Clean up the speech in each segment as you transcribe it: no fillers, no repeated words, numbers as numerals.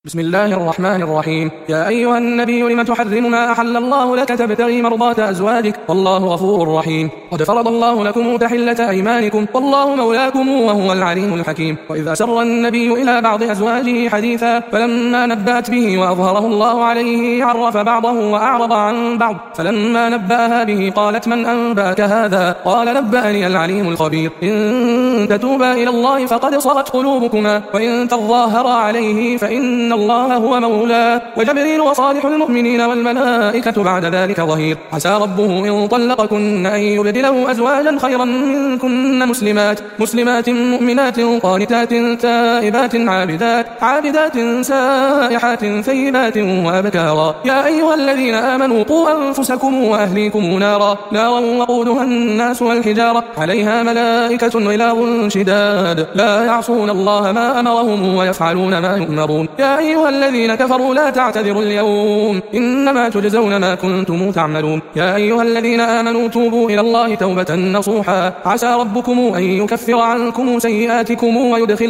بسم الله الرحمن الرحيم. يا أيها النبي لم تحرم ما أحل الله لك تبتغي مرضات أزواجك والله غفور رحيم. قد فرض الله لكم تحلة أيمانكم والله مولاكم وهو العليم الحكيم. وإذا سر النبي إلى بعض أزواجه حديثا فلما نبأت به وأظهره الله عليه عرف بعضه وأعرض عن بعض، فلما نبأها به قالت من أنبأك هذا؟ قال نبأني العليم الخبير. إن تتوبا إلى الله فقد صغت قلوبكما وإن تظاهرا عليه فإن الله هو مولاه وجبريل وصالح المؤمنين والملائكة بعد ذلك ظهير. عسى ربه إن طلقكن أن يبدله أزواجا خيرا منكن مسلمات مؤمنات قانتات تائبات عابدات سائحات ثيبات وأبكارا. يا أيها الذين آمنوا قوا أنفسكم وأهليكم نارا وقودها الناس والحجارة عليها ملائكة غلاظ شداد لا يعصون الله ما أمرهم ويفعلون ما يؤمرون. يا أيها الذين كفروا لا تعتذروا اليوم إنما تجزون ما كنتم تعملون. يا أيها الذين آمنوا توبوا إلى الله توبة نصوحا عسى ربكم أن يكفر عنكم سيئاتكم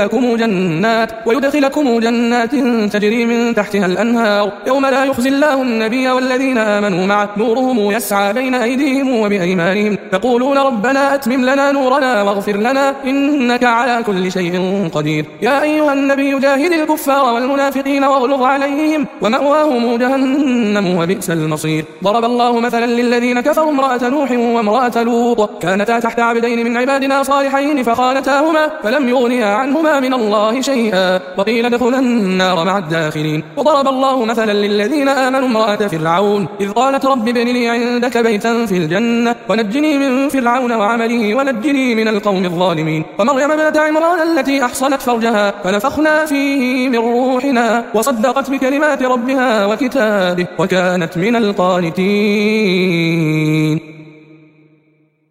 ويدخلكم جنات تجري من تحتها الأنهار يوم لا يخزي الله النبي والذين آمنوا معه نورهم يسعى بين أيديهم وبأيمانهم يقولون ربنا أتمم لنا نورنا واغفر لنا إنك على كل شيء قدير. يا أيها النبي جاهد الكفار والمنافقين واغلظ عليهم ومأواهم جهنم وبئس المصير. ضرب الله مثلا للذين كفروا امرأة نوح وامرأة لوط كانتا تحت عبدين من عبادنا صالحين فخانتاهما فلم يغنيا عنهما من الله شيئا وقيل ادخلا النار مع الداخلين. وضرب الله مثلا للذين آمنوا امرأة فرعون إذ قالت رب ابن لي عندك بيتا في الجنة ونجني من فرعون وعمله ونجني من القوم الظالمين. ومريم ابنة عمران التي أحصنت فرجها فنفخنا فيه من روحنا وصدقت بكلمات ربها وكتابه وكانت من القانتين.